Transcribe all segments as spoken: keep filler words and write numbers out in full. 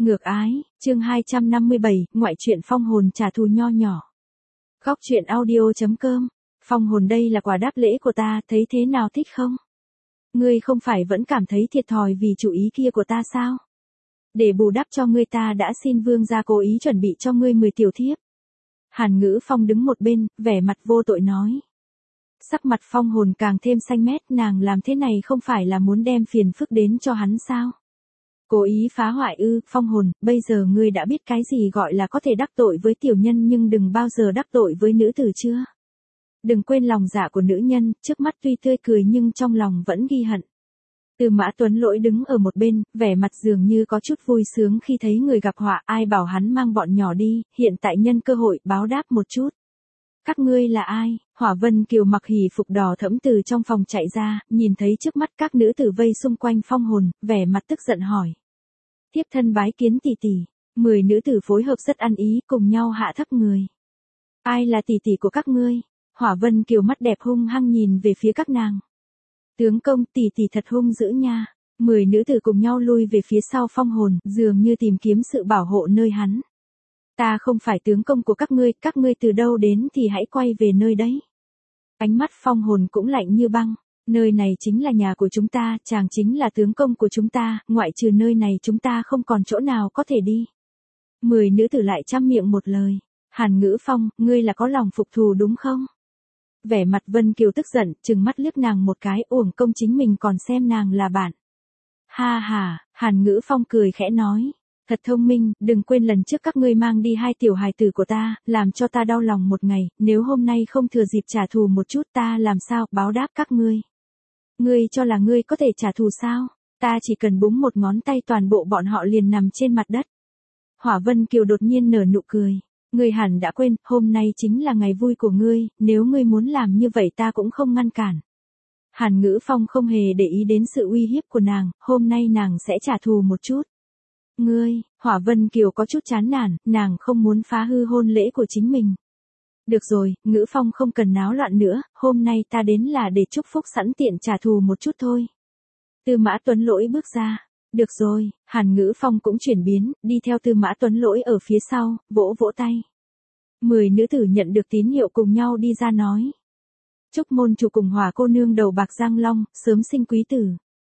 Ngược ái, chương hai trăm năm mươi bảy, ngoại truyện phong hồn trả thù nho nhỏ. Góc truyện audio chấm com, phong hồn đây là quà đáp lễ của ta, thấy thế nào, thích không? Ngươi không phải vẫn cảm thấy thiệt thòi vì chủ ý kia của ta sao? Để bù đắp cho ngươi ta đã xin vương gia cố ý chuẩn bị cho ngươi mười tiểu thiếp. Hàn Ngữ Phong đứng một bên, vẻ mặt vô tội nói. Sắc mặt phong hồn càng thêm xanh mét, nàng làm thế này không phải là muốn đem phiền phức đến cho hắn sao? Cố ý phá hoại ư? Phong hồn, bây giờ ngươi đã biết cái gì gọi là có thể đắc tội với tiểu nhân nhưng đừng bao giờ đắc tội với nữ tử chưa? Đừng quên lòng dạ của nữ nhân, trước mắt tuy tươi cười nhưng trong lòng vẫn ghi hận. Tư Mã Tuấn Lỗi đứng ở một bên, vẻ mặt dường như có chút vui sướng khi thấy người gặp họa, ai bảo hắn mang bọn nhỏ đi, hiện tại nhân cơ hội báo đáp một chút. Các ngươi là ai? Hỏa Vân Kiều mặc hỉ phục đỏ thẫm từ trong phòng chạy ra, nhìn thấy trước mắt các nữ tử vây xung quanh phong hồn, vẻ mặt tức giận hỏi. Thiếp thân bái kiến tỷ tỷ. Mười nữ tử phối hợp rất ăn ý, cùng nhau hạ thấp người. Ai là tỷ tỷ của các ngươi? Hỏa Vân Kiều mắt đẹp hung hăng nhìn về phía các nàng. Tướng công, tỷ tỷ thật hung dữ nha. Mười nữ tử cùng nhau lui về phía sau phong hồn, dường như tìm kiếm sự bảo hộ nơi hắn. Ta không phải tướng công của các ngươi, các ngươi từ đâu đến thì hãy quay về nơi đấy. Ánh mắt phong hồn cũng lạnh như băng. Nơi này chính là nhà của chúng ta, chàng chính là tướng công của chúng ta, ngoại trừ nơi này chúng ta không còn chỗ nào có thể đi. Mười nữ tử lại chăm miệng một lời. Hàn Ngữ Phong, ngươi là có lòng phục thù đúng không? Vẻ mặt Vân Kiều tức giận, trừng mắt liếc nàng một cái, uổng công chính mình còn xem nàng là bạn. Ha ha, Hàn Ngữ Phong cười khẽ nói. Thật thông minh, đừng quên lần trước các ngươi mang đi hai tiểu hài tử của ta, làm cho ta đau lòng một ngày, nếu hôm nay không thừa dịp trả thù một chút ta làm sao báo đáp các ngươi. Ngươi cho là ngươi có thể trả thù sao? Ta chỉ cần búng một ngón tay toàn bộ bọn họ liền nằm trên mặt đất. Hỏa Vân Kiều đột nhiên nở nụ cười. Ngươi hẳn đã quên, hôm nay chính là ngày vui của ngươi, nếu ngươi muốn làm như vậy ta cũng không ngăn cản. Hàn Ngữ Phong không hề để ý đến sự uy hiếp của nàng, hôm nay nàng sẽ trả thù một chút. Ngươi, Hỏa Vân Kiều có chút chán nản, nàng không muốn phá hư hôn lễ của chính mình. Được rồi, Ngữ Phong không cần náo loạn nữa, hôm nay ta đến là để chúc phúc sẵn tiện trả thù một chút thôi. Tư Mã Tuấn Lỗi bước ra. Được rồi, Hàn Ngữ Phong cũng chuyển biến, đi theo Tư Mã Tuấn Lỗi ở phía sau, vỗ vỗ tay. Mười nữ tử nhận được tín hiệu cùng nhau đi ra nói. Chúc môn chủ cùng Hỏa cô nương đầu bạc răng long, sớm sinh quý tử.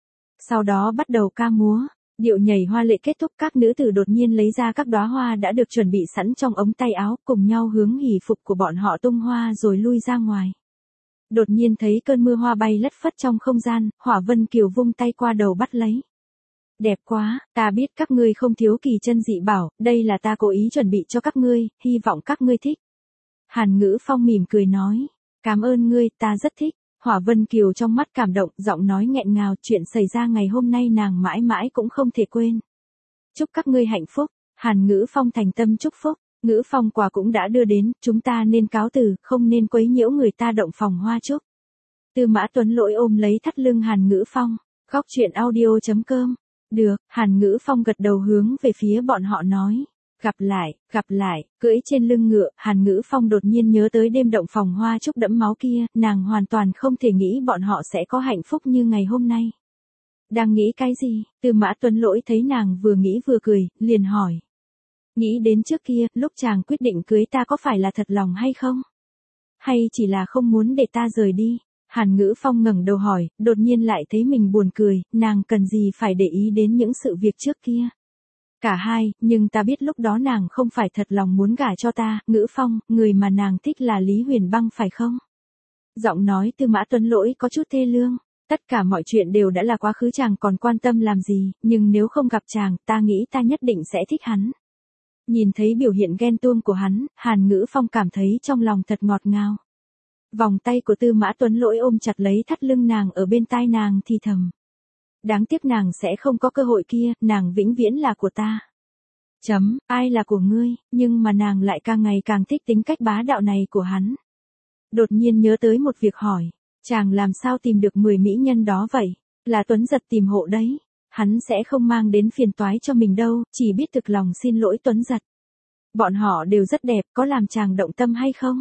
Sau đó bắt đầu ca múa. Điệu nhảy hoa lệ kết thúc, các nữ tử đột nhiên lấy ra các đóa hoa đã được chuẩn bị sẵn trong ống tay áo, cùng nhau hướng hỉ phục của bọn họ tung hoa rồi lui ra ngoài. Đột nhiên thấy cơn mưa hoa bay lất phất trong không gian, Hỏa Vân Kiều vung tay qua đầu bắt lấy. Đẹp quá, ta biết các ngươi không thiếu kỳ chân dị bảo, đây là ta cố ý chuẩn bị cho các ngươi, hy vọng các ngươi thích. Hàn Ngữ Phong mỉm cười nói, cảm ơn ngươi, ta rất thích. Hỏa Vân Kiều trong mắt cảm động, giọng nói nghẹn ngào, chuyện xảy ra ngày hôm nay nàng mãi mãi cũng không thể quên. Chúc các ngươi hạnh phúc. Hàn Ngữ Phong thành tâm chúc phúc. Ngữ Phong quà cũng đã đưa đến, chúng ta nên cáo từ, không nên quấy nhiễu người ta động phòng hoa chúc. Tư Mã Tuấn Lỗi ôm lấy thắt lưng Hàn Ngữ Phong. Góc truyện audio chấm com. Được, Hàn Ngữ Phong gật đầu hướng về phía bọn họ nói. Gặp lại, gặp lại, cưỡi trên lưng ngựa, Hàn Ngữ Phong đột nhiên nhớ tới đêm động phòng hoa chúc đẫm máu kia, nàng hoàn toàn không thể nghĩ bọn họ sẽ có hạnh phúc như ngày hôm nay. Đang nghĩ cái gì? Tư Mã Tuấn Lỗi thấy nàng vừa nghĩ vừa cười, liền hỏi. Nghĩ đến trước kia, lúc chàng quyết định cưới ta có phải là thật lòng hay không? Hay chỉ là không muốn để ta rời đi? Hàn Ngữ Phong ngẩng đầu hỏi, đột nhiên lại thấy mình buồn cười, nàng cần gì phải để ý đến những sự việc trước kia? Cả hai, nhưng ta biết lúc đó nàng không phải thật lòng muốn gả cho ta, Ngữ Phong, người mà nàng thích là Lý Huyền Băng phải không? Giọng nói Tư Mã Tuấn Lỗi có chút thê lương, tất cả mọi chuyện đều đã là quá khứ, chàng còn quan tâm làm gì, nhưng nếu không gặp chàng, ta nghĩ ta nhất định sẽ thích hắn. Nhìn thấy biểu hiện ghen tuông của hắn, Hàn Ngữ Phong cảm thấy trong lòng thật ngọt ngào. Vòng tay của Tư Mã Tuấn Lỗi ôm chặt lấy thắt lưng nàng ở bên tai nàng thì thầm. Đáng tiếc nàng sẽ không có cơ hội kia, nàng vĩnh viễn là của ta. Chấm, ai là của ngươi, nhưng mà nàng lại càng ngày càng thích tính cách bá đạo này của hắn. Đột nhiên nhớ tới một việc hỏi, chàng làm sao tìm được mười mỹ nhân đó vậy? Là Tuấn Giật tìm hộ đấy, hắn sẽ không mang đến phiền toái cho mình đâu, chỉ biết thực lòng xin lỗi Tuấn Giật. Bọn họ đều rất đẹp, có làm chàng động tâm hay không?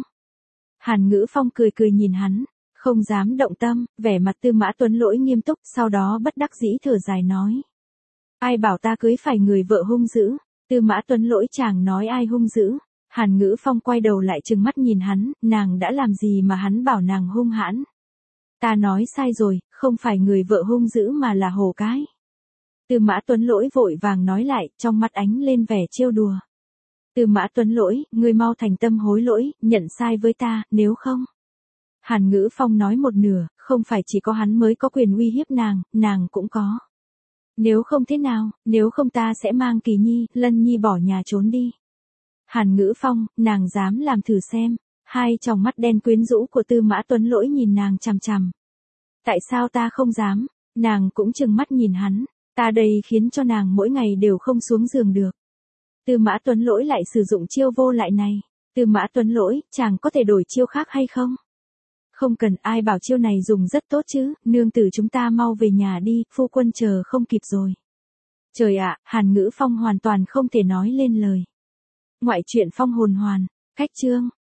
Hàn Ngữ Phong cười cười nhìn hắn. Không dám động tâm, vẻ mặt Tư Mã Tuấn Lỗi nghiêm túc, sau đó bất đắc dĩ thở dài nói. Ai bảo ta cưới phải người vợ hung dữ? Tư Mã Tuấn Lỗi chàng nói ai hung dữ? Hàn Ngữ Phong quay đầu lại trừng mắt nhìn hắn, nàng đã làm gì mà hắn bảo nàng hung hãn? Ta nói sai rồi, không phải người vợ hung dữ mà là hổ cái. Tư Mã Tuấn Lỗi vội vàng nói lại, trong mắt ánh lên vẻ trêu đùa. Tư Mã Tuấn Lỗi, ngươi mau thành tâm hối lỗi, nhận sai với ta, nếu không. Hàn Ngữ Phong nói một nửa, không phải chỉ có hắn mới có quyền uy hiếp nàng, nàng cũng có. Nếu không thế nào, nếu không ta sẽ mang Kỳ Nhi, Lân Nhi bỏ nhà trốn đi. Hàn Ngữ Phong, nàng dám làm thử xem. Hai tròng mắt đen quyến rũ của Tư Mã Tuấn Lỗi nhìn nàng chằm chằm. Tại sao ta không dám? Nàng cũng trừng mắt nhìn hắn. Ta đây khiến cho nàng mỗi ngày đều không xuống giường được. Tư Mã Tuấn Lỗi lại sử dụng chiêu vô lại này. Tư Mã Tuấn Lỗi, chàng có thể đổi chiêu khác hay không? Không cần, ai bảo chiêu này dùng rất tốt chứ, nương tử chúng ta mau về nhà đi, phu quân chờ không kịp rồi. Trời ạ, Hàn Ngữ Phong hoàn toàn không thể nói lên lời. Ngoại truyện Phong hồn hoàn, cách chương.